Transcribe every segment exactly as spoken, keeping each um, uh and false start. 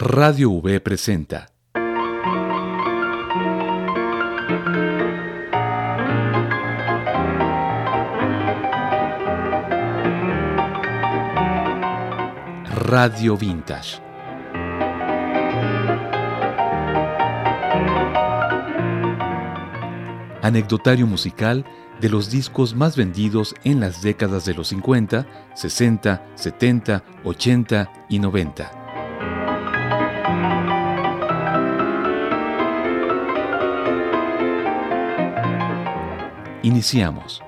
Radio V presenta Radio Vintage. Anecdotario musical de los discos más vendidos en las décadas de los cincuenta, sesenta, setenta, ochenta y noventa. Iniciamos.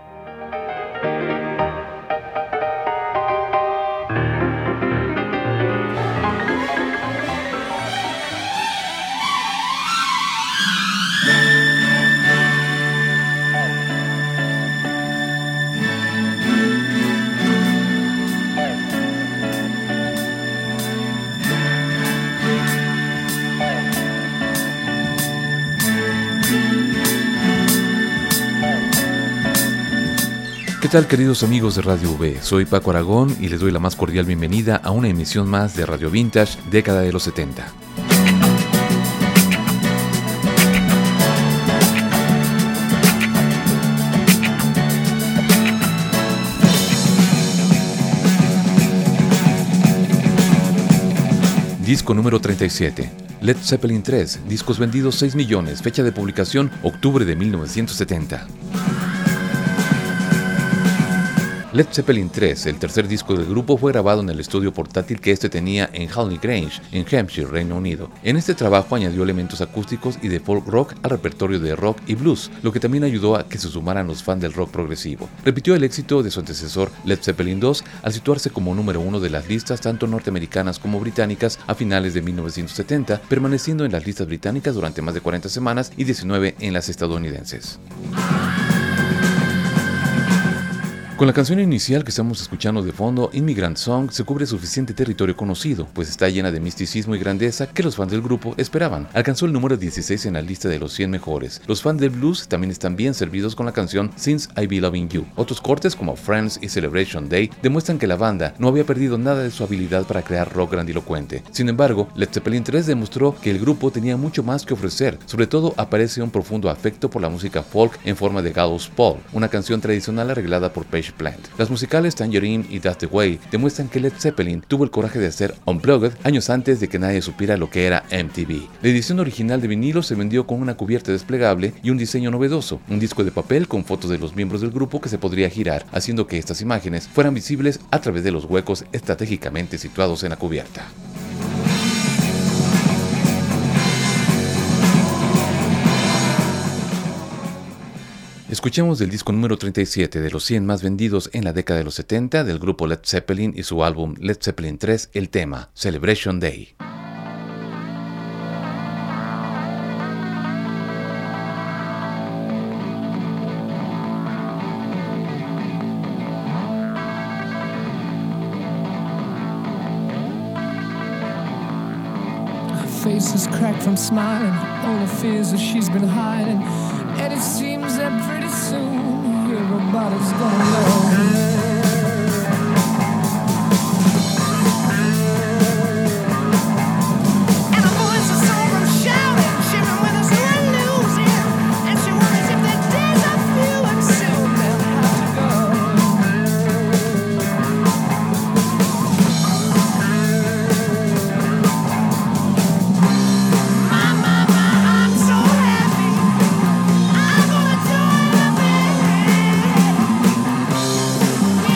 ¿Qué tal, queridos amigos de Radio V? Soy Paco Aragón y les doy la más cordial bienvenida a una emisión más de Radio Vintage, década de los setenta. Disco número treinta y siete. Led Zeppelin tres, discos vendidos seis millones, fecha de publicación octubre de mil novecientos setenta. Led Zeppelin tres, el tercer disco del grupo, fue grabado en el estudio portátil que este tenía en Hackney Grange, en Hampshire, Reino Unido. En este trabajo añadió elementos acústicos y de folk rock al repertorio de rock y blues, lo que también ayudó a que se sumaran los fans del rock progresivo. Repitió el éxito de su antecesor Led Zeppelin dos al situarse como número uno de las listas tanto norteamericanas como británicas a finales de mil novecientos setenta, permaneciendo en las listas británicas durante más de cuarenta semanas y diecinueve en las estadounidenses. Con la canción inicial que estamos escuchando de fondo, Immigrant Song, se cubre suficiente territorio conocido, pues está llena de misticismo y grandeza que los fans del grupo esperaban. Alcanzó el número dieciséis en la lista de los cien mejores. Los fans del blues también están bien servidos con la canción Since I Be Loving You. Otros cortes como Friends y Celebration Day demuestran que la banda no había perdido nada de su habilidad para crear rock grandilocuente. Sin embargo, Led Zeppelin tres demostró que el grupo tenía mucho más que ofrecer. Sobre todo aparece un profundo afecto por la música folk en forma de Gallows Pole, una canción tradicional arreglada por Page Plant. Las musicales Tangerine y That's the Way demuestran que Led Zeppelin tuvo el coraje de hacer Unplugged años antes de que nadie supiera lo que era M T V. La edición original de vinilo se vendió con una cubierta desplegable y un diseño novedoso, un disco de papel con fotos de los miembros del grupo que se podría girar, haciendo que estas imágenes fueran visibles a través de los huecos estratégicamente situados en la cubierta. Escuchemos del disco número treinta y siete de los cien más vendidos en la década de los setenta del grupo Led Zeppelin y su álbum Led Zeppelin tres, el tema Celebration Day. Face is cracked from smiling, all the fears that she's been hiding, and it seems that pretty soon everybody's gonna know. Yeah.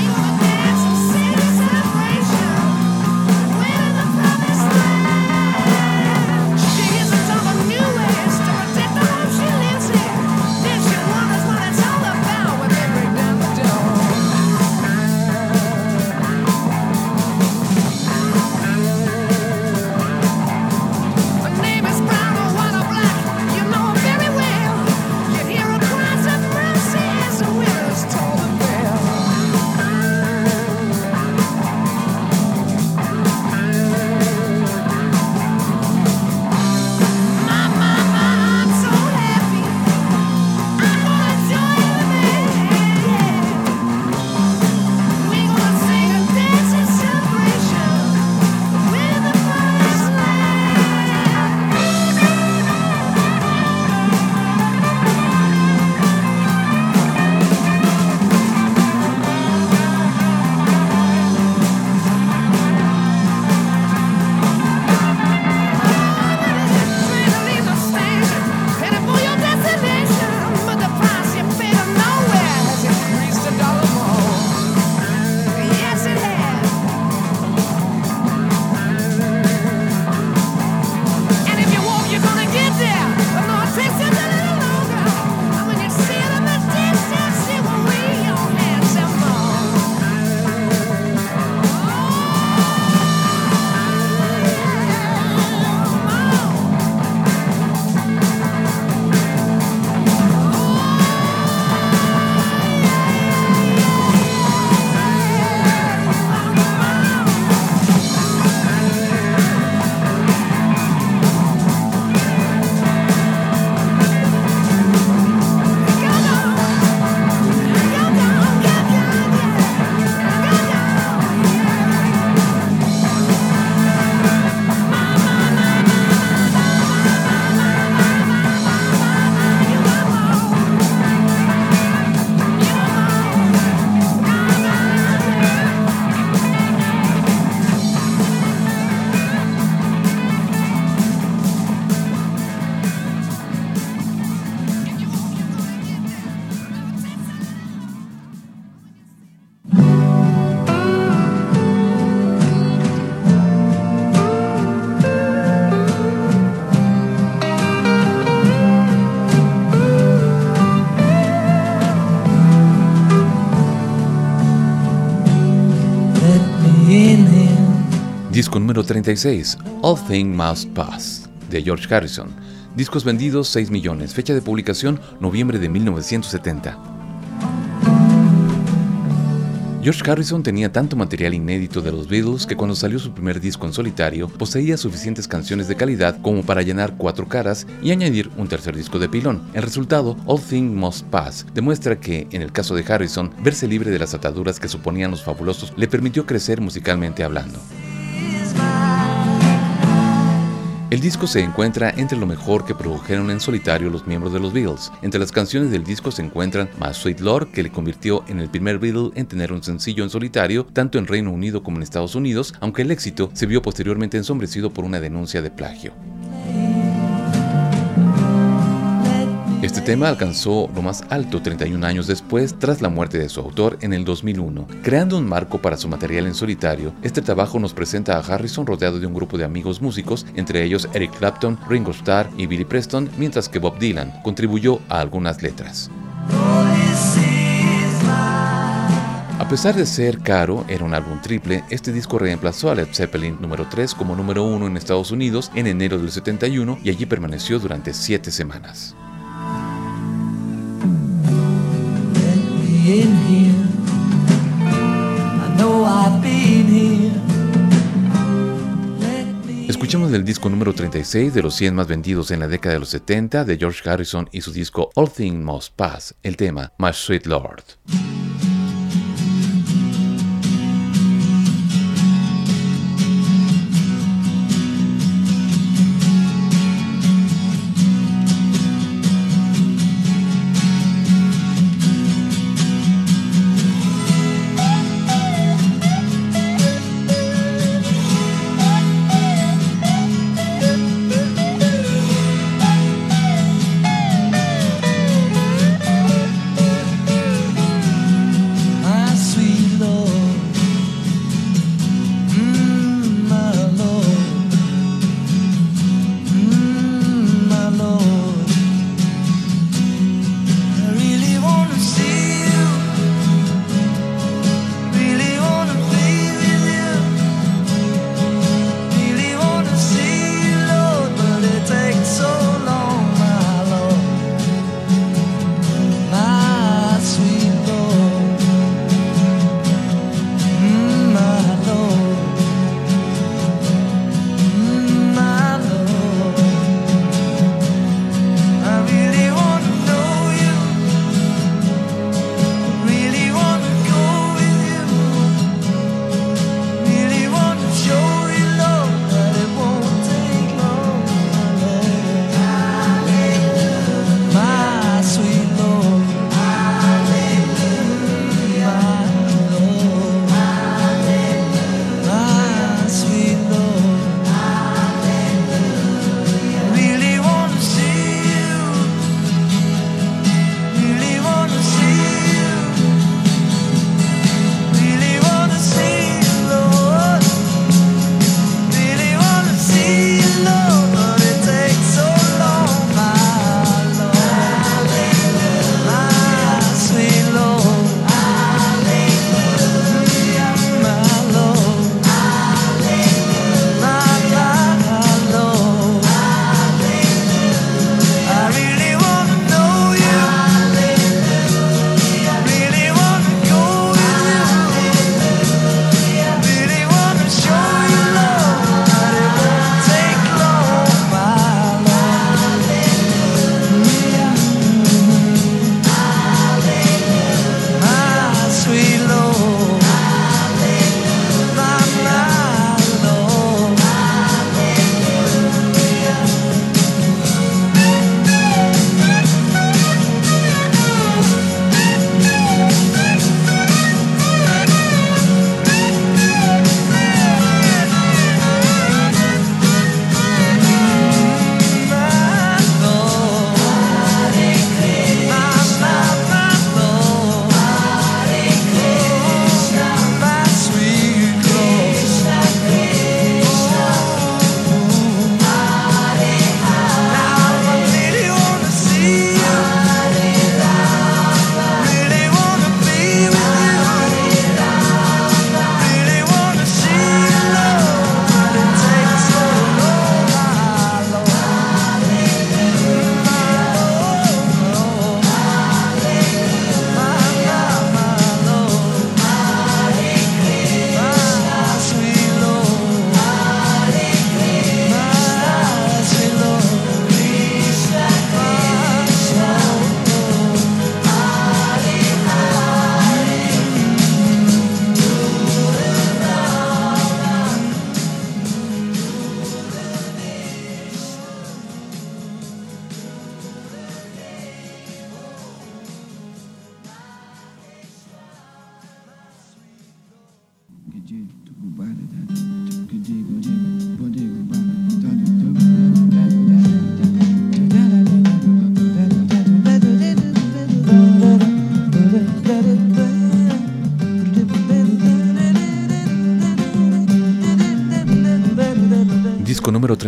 Disco número treinta y seis, All Things Must Pass, de George Harrison. Discos vendidos seis millones, fecha de publicación noviembre de mil novecientos setenta. George Harrison tenía tanto material inédito de los Beatles que cuando salió su primer disco en solitario poseía suficientes canciones de calidad como para llenar cuatro caras y añadir un tercer disco de pilón. El resultado, All Things Must Pass, demuestra que, en el caso de Harrison, verse libre de las ataduras que suponían los fabulosos le permitió crecer musicalmente hablando. El disco se encuentra entre lo mejor que produjeron en solitario los miembros de los Beatles. Entre las canciones del disco se encuentran My Sweet Lord, que le convirtió en el primer Beatle en tener un sencillo en solitario, tanto en Reino Unido como en Estados Unidos, aunque el éxito se vio posteriormente ensombrecido por una denuncia de plagio. Este tema alcanzó lo más alto treinta y un años después, tras la muerte de su autor en el dos mil uno. Creando un marco para su material en solitario, este trabajo nos presenta a Harrison rodeado de un grupo de amigos músicos, entre ellos Eric Clapton, Ringo Starr y Billy Preston, mientras que Bob Dylan contribuyó a algunas letras. A pesar de ser caro, era un álbum triple, este disco reemplazó a Led Zeppelin número tres como número uno en Estados Unidos en enero del setenta y uno y allí permaneció durante siete semanas. In here, I know I've been here. Escuchemos el disco número treinta y seis de los cien más vendidos en la década de los setenta de George Harrison y su disco All Things Must Pass, el tema My Sweet Lord.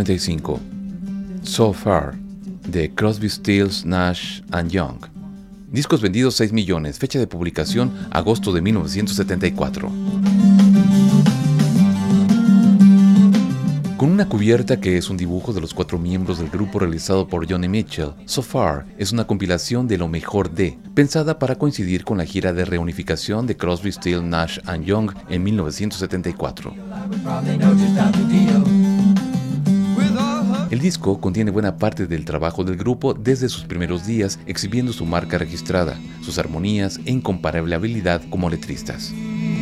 treinta y cinco. So Far, de Crosby, Stills, Nash and Young. Discos vendidos seis millones, fecha de publicación agosto de mil novecientos setenta y cuatro. Con una cubierta que es un dibujo de los cuatro miembros del grupo realizado por Joni Mitchell, So Far es una compilación de lo mejor de, pensada para coincidir con la gira de reunificación de Crosby, Stills, Nash and Young en mil novecientos setenta y cuatro. El disco contiene buena parte del trabajo del grupo desde sus primeros días, exhibiendo su marca registrada, sus armonías e incomparable habilidad como letristas.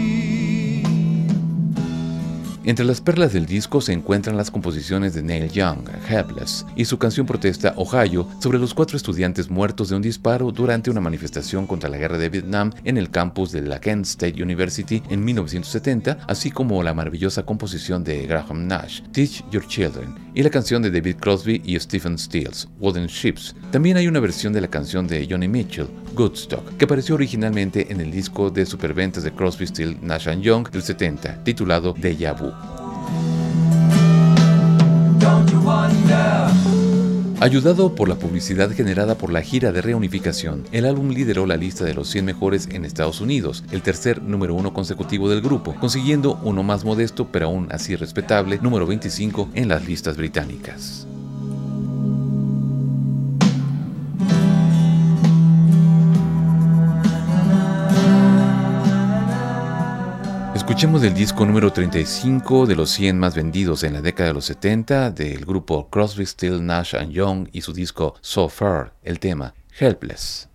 Entre las perlas del disco se encuentran las composiciones de Neil Young, Helpless, y su canción protesta Ohio sobre los cuatro estudiantes muertos de un disparo durante una manifestación contra la guerra de Vietnam en el campus de la Kent State University en mil novecientos setenta, así como la maravillosa composición de Graham Nash, Teach Your Children, y la canción de David Crosby y Stephen Stills, Wooden Ships. También hay una versión de la canción de Joni Mitchell, Woodstock, que apareció originalmente en el disco de superventas de Crosby, Stills, Nash and Young del setenta, titulado Deja Vu. Ayudado por la publicidad generada por la gira de reunificación, el álbum lideró la lista de los cien mejores en Estados Unidos, el tercer número uno consecutivo del grupo, consiguiendo uno más modesto pero aún así respetable, número veinticinco en las listas británicas. Escuchemos del disco número treinta y cinco de los cien más vendidos en la década de los setenta del grupo Crosby, Stills, Nash and Young y su disco So Far, el tema Helpless.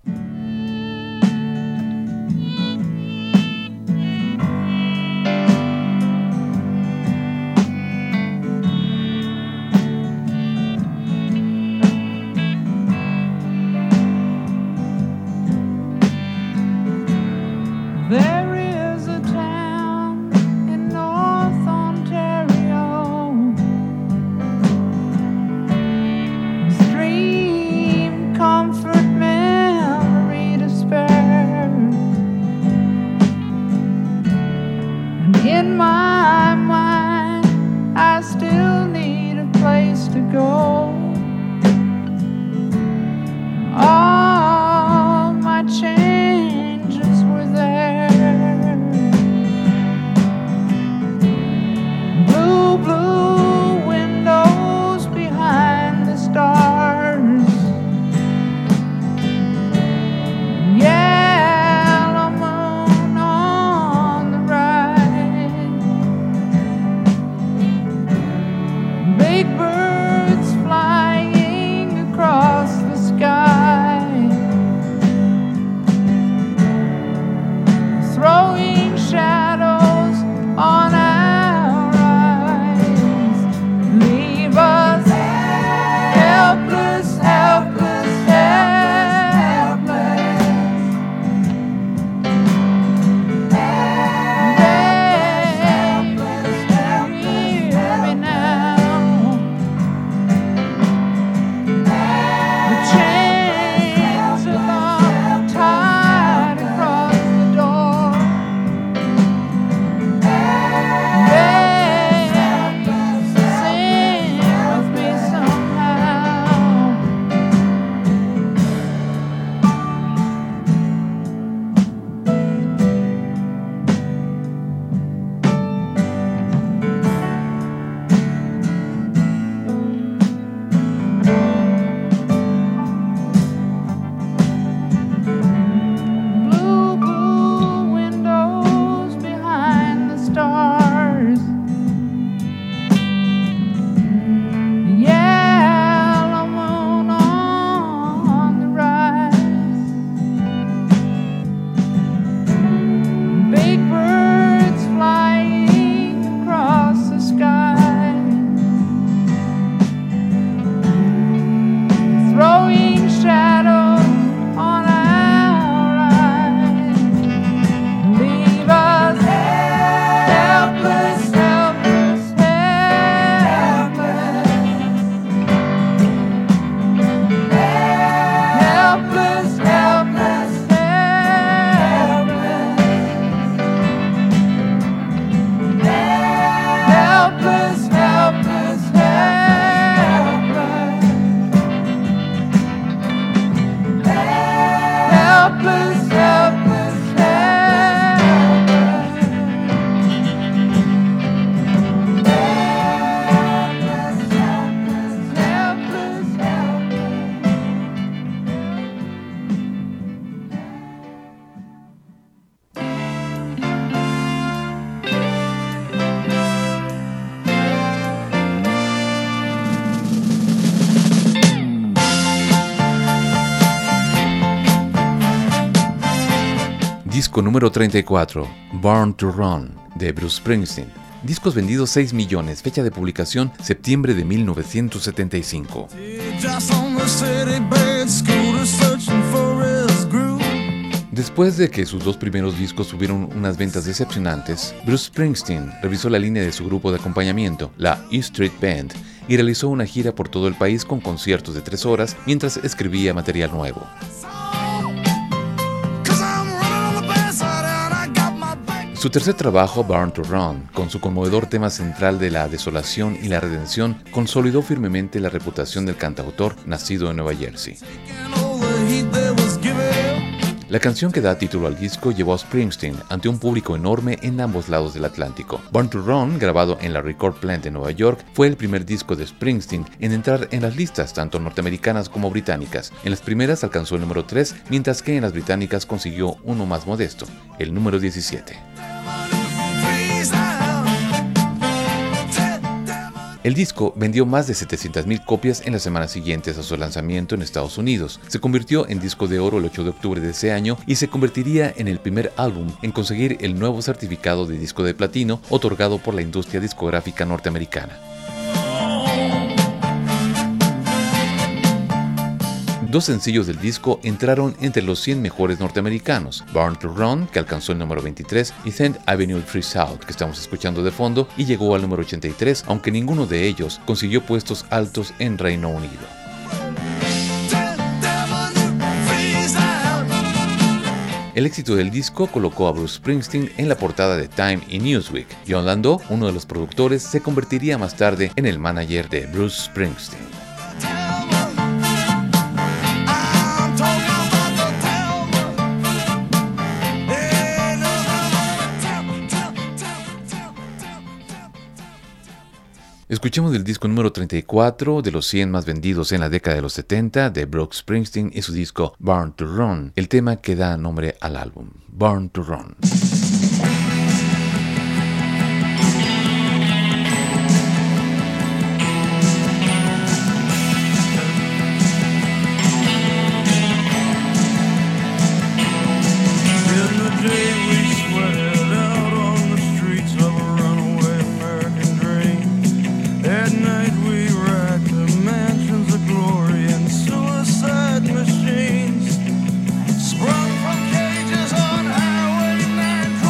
Comfort memory Disco número treinta y cuatro, Born to Run, de Bruce Springsteen. Discos vendidos seis millones, fecha de publicación septiembre de mil novecientos setenta y cinco. Después de que sus dos primeros discos tuvieron unas ventas decepcionantes, Bruce Springsteen revisó la línea de su grupo de acompañamiento, la E Street Band, y realizó una gira por todo el país con conciertos de tres horas mientras escribía material nuevo. Su tercer trabajo, Born to Run, con su conmovedor tema central de la desolación y la redención, consolidó firmemente la reputación del cantautor nacido en Nueva Jersey. La canción que da título al disco llevó a Springsteen ante un público enorme en ambos lados del Atlántico. Born to Run, grabado en la Record Plant de Nueva York, fue el primer disco de Springsteen en entrar en las listas tanto norteamericanas como británicas. En las primeras alcanzó el número tres, mientras que en las británicas consiguió uno más modesto, el número diecisiete. El disco vendió más de setecientas mil copias en las semanas siguientes a su lanzamiento en Estados Unidos. Se convirtió en disco de oro el ocho de octubre de ese año y se convertiría en el primer álbum en conseguir el nuevo certificado de disco de platino otorgado por la industria discográfica norteamericana. Dos sencillos del disco entraron entre los cien mejores norteamericanos, Born to Run, que alcanzó el número veintitrés, y tenth Avenue Free South, que estamos escuchando de fondo, y llegó al número ochenta y tres, aunque ninguno de ellos consiguió puestos altos en Reino Unido. El éxito del disco colocó a Bruce Springsteen en la portada de Time y Newsweek. John Landau, uno de los productores, se convertiría más tarde en el manager de Bruce Springsteen. Escuchemos el disco número treinta y cuatro de los cien más vendidos en la década de los setenta de Bruce Springsteen y su disco Born to Run, el tema que da nombre al álbum, Born to Run. Machines sprung from cages on highway nineteen.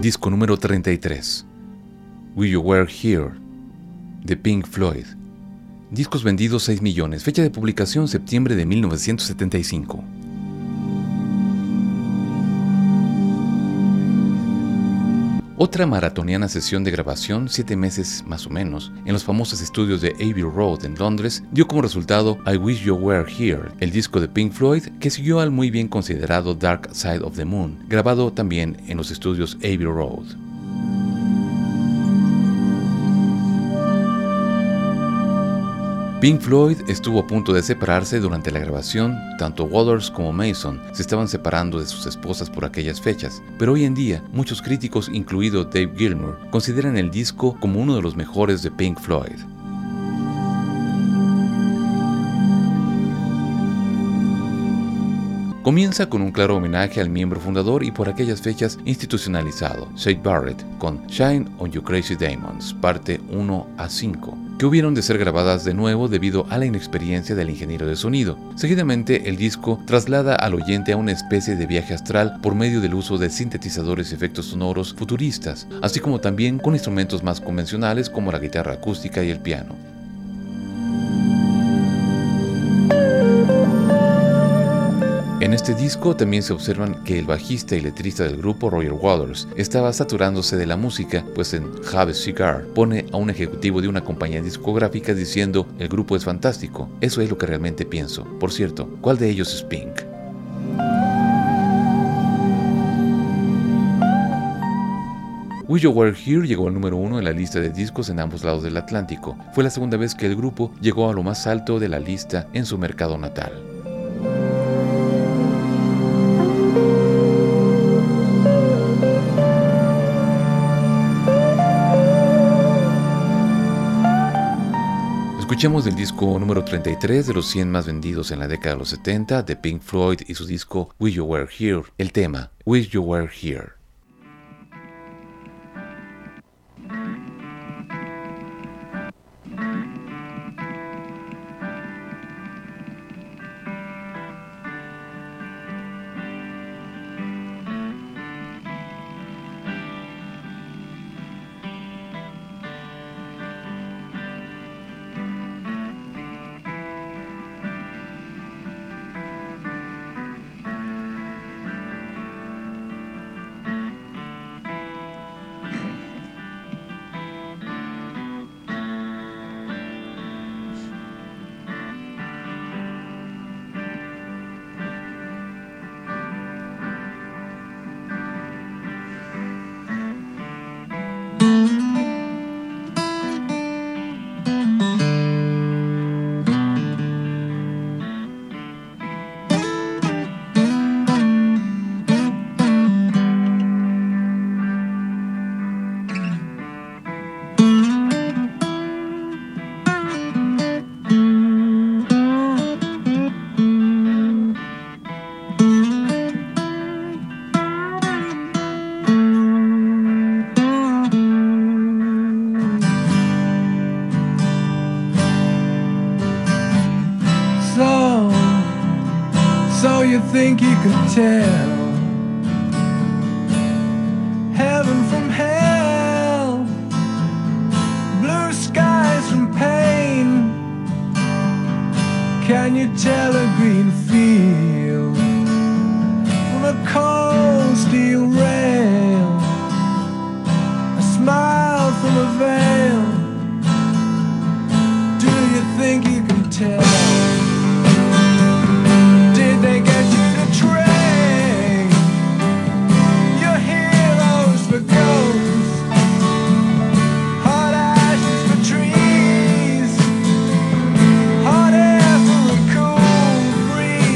disco número treinta y tres, Wish You Were Here, de Pink Floyd. Discos vendidos seis millones, fecha de publicación septiembre de mil novecientos setenta y cinco. Otra maratoniana sesión de grabación, siete meses más o menos, en los famosos estudios de Abbey Road en Londres, dio como resultado I Wish You Were Here, el disco de Pink Floyd que siguió al muy bien considerado Dark Side of the Moon, grabado también en los estudios Abbey Road. Pink Floyd estuvo a punto de separarse durante la grabación. Tanto Waters como Mason se estaban separando de sus esposas por aquellas fechas, pero hoy en día muchos críticos, incluido Dave Gilmour, consideran el disco como uno de los mejores de Pink Floyd. Comienza con un claro homenaje al miembro fundador y por aquellas fechas institucionalizado, Syd Barrett, con Shine on You Crazy Diamonds, parte uno a cinco, que hubieron de ser grabadas de nuevo debido a la inexperiencia del ingeniero de sonido. Seguidamente, el disco traslada al oyente a una especie de viaje astral por medio del uso de sintetizadores y efectos sonoros futuristas, así como también con instrumentos más convencionales como la guitarra acústica y el piano. En este disco también se observan que el bajista y letrista del grupo, Roger Waters, estaba saturándose de la música, pues en Have a Cigar pone a un ejecutivo de una compañía discográfica diciendo: el grupo es fantástico, eso es lo que realmente pienso. Por cierto, ¿cuál de ellos es Pink? Wish You Were Here llegó al número uno en la lista de discos en ambos lados del Atlántico. Fue la segunda vez que el grupo llegó a lo más alto de la lista en su mercado natal. Escuchemos el disco número treinta y tres de los cien más vendidos en la década de los setenta de Pink Floyd y su disco Wish You Were Here, el tema Wish You Were Here. Think you could tell heaven from hell, blue skies from pain. Can you tell a green field from a cold steel rail, a smile from a veil? Do you think you can tell? Free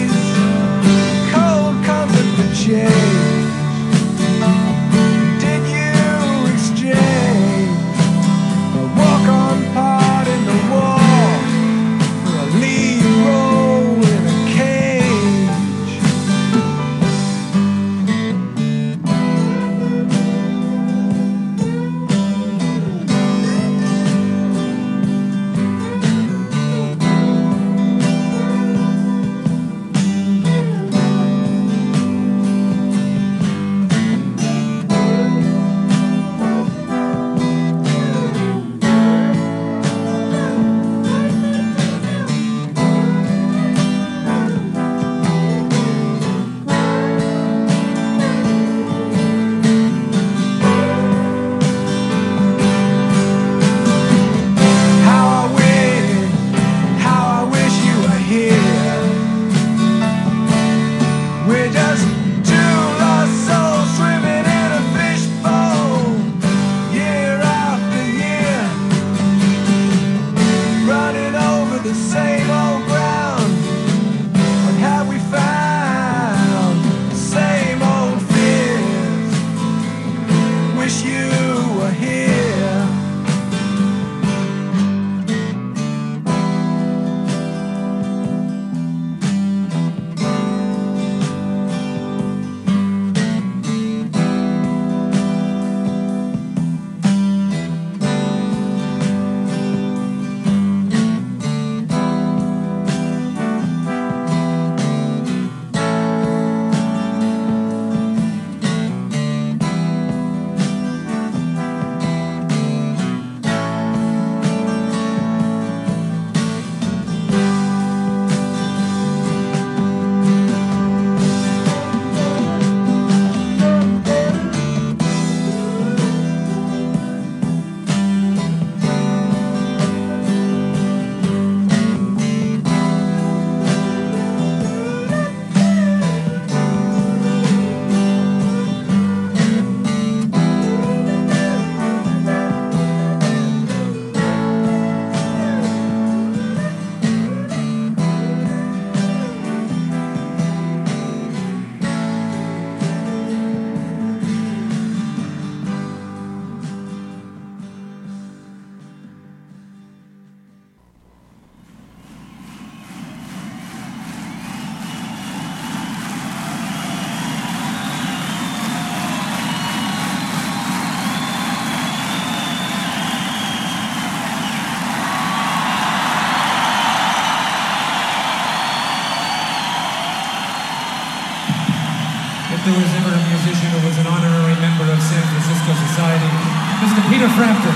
mister Peter Frampton.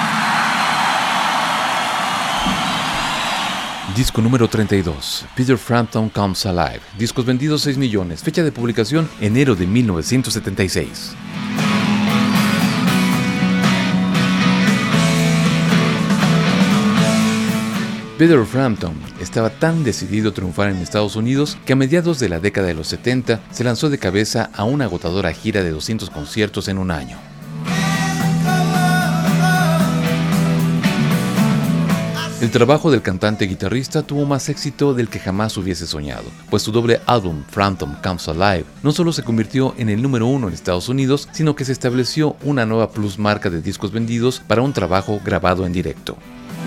Disco número treinta y dos, Peter Frampton Comes Alive. Discos vendidos seis millones. Fecha de publicación, enero de mil novecientos setenta y seis. Peter Frampton estaba tan decidido a triunfar en Estados Unidos que a mediados de la década de los setenta se lanzó de cabeza a una agotadora gira de doscientos conciertos en un año. El trabajo del cantante guitarrista tuvo más éxito del que jamás hubiese soñado, pues su doble álbum Frampton Comes Alive no solo se convirtió en el número uno en Estados Unidos, sino que se estableció una nueva plus marca de discos vendidos para un trabajo grabado en directo.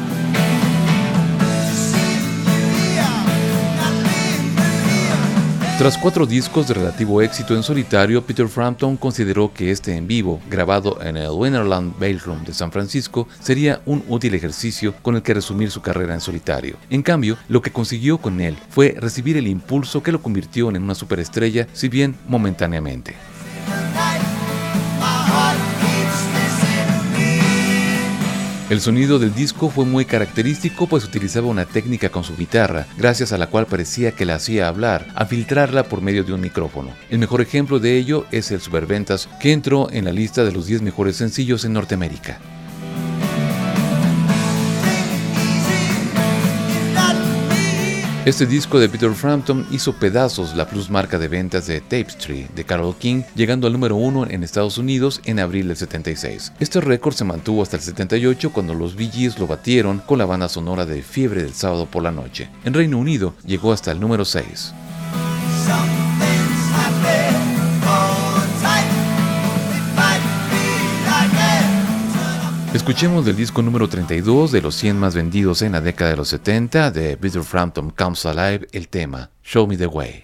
Tras cuatro discos de relativo éxito en solitario, Peter Frampton consideró que este en vivo, grabado en el Wonderland Ballroom de San Francisco, sería un útil ejercicio con el que resumir su carrera en solitario. En cambio, lo que consiguió con él fue recibir el impulso que lo convirtió en una superestrella, si bien momentáneamente. El sonido del disco fue muy característico, pues utilizaba una técnica con su guitarra, gracias a la cual parecía que la hacía hablar, a filtrarla por medio de un micrófono. El mejor ejemplo de ello es el Superventas, que entró en la lista de los diez mejores sencillos en Norteamérica. Este disco de Peter Frampton hizo pedazos la plus marca de ventas de Tapestry de Carole King, llegando al número uno en Estados Unidos en abril del setenta y seis. Este récord se mantuvo hasta el setenta y ocho, cuando los Bee Gees lo batieron con la banda sonora de Fiebre del Sábado por la Noche. En Reino Unido llegó hasta el número seis. Escuchemos del disco número treinta y dos de los cien más vendidos en la década de los setenta de Peter Frampton Comes Alive el tema Show Me the Way.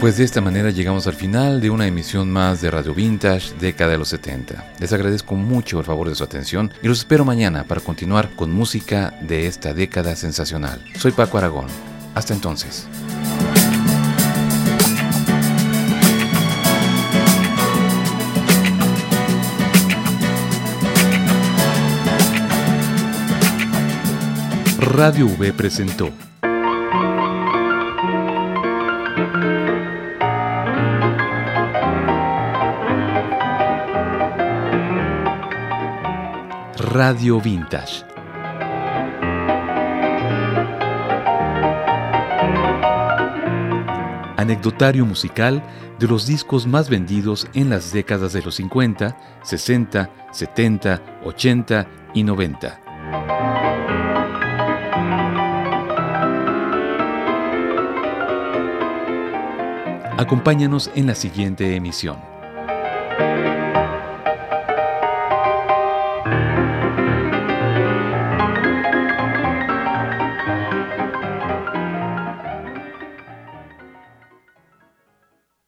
Pues de esta manera llegamos al final de una emisión más de Radio Vintage, década de los setenta. Les agradezco mucho el favor de su atención y los espero mañana para continuar con música de esta década sensacional. Soy Paco Aragón. Hasta entonces. Radio V presentó Radio Vintage. Anecdotario musical de los discos más vendidos en las décadas de los cincuenta, sesenta, setenta, ochenta y noventa. Acompáñanos en la siguiente emisión.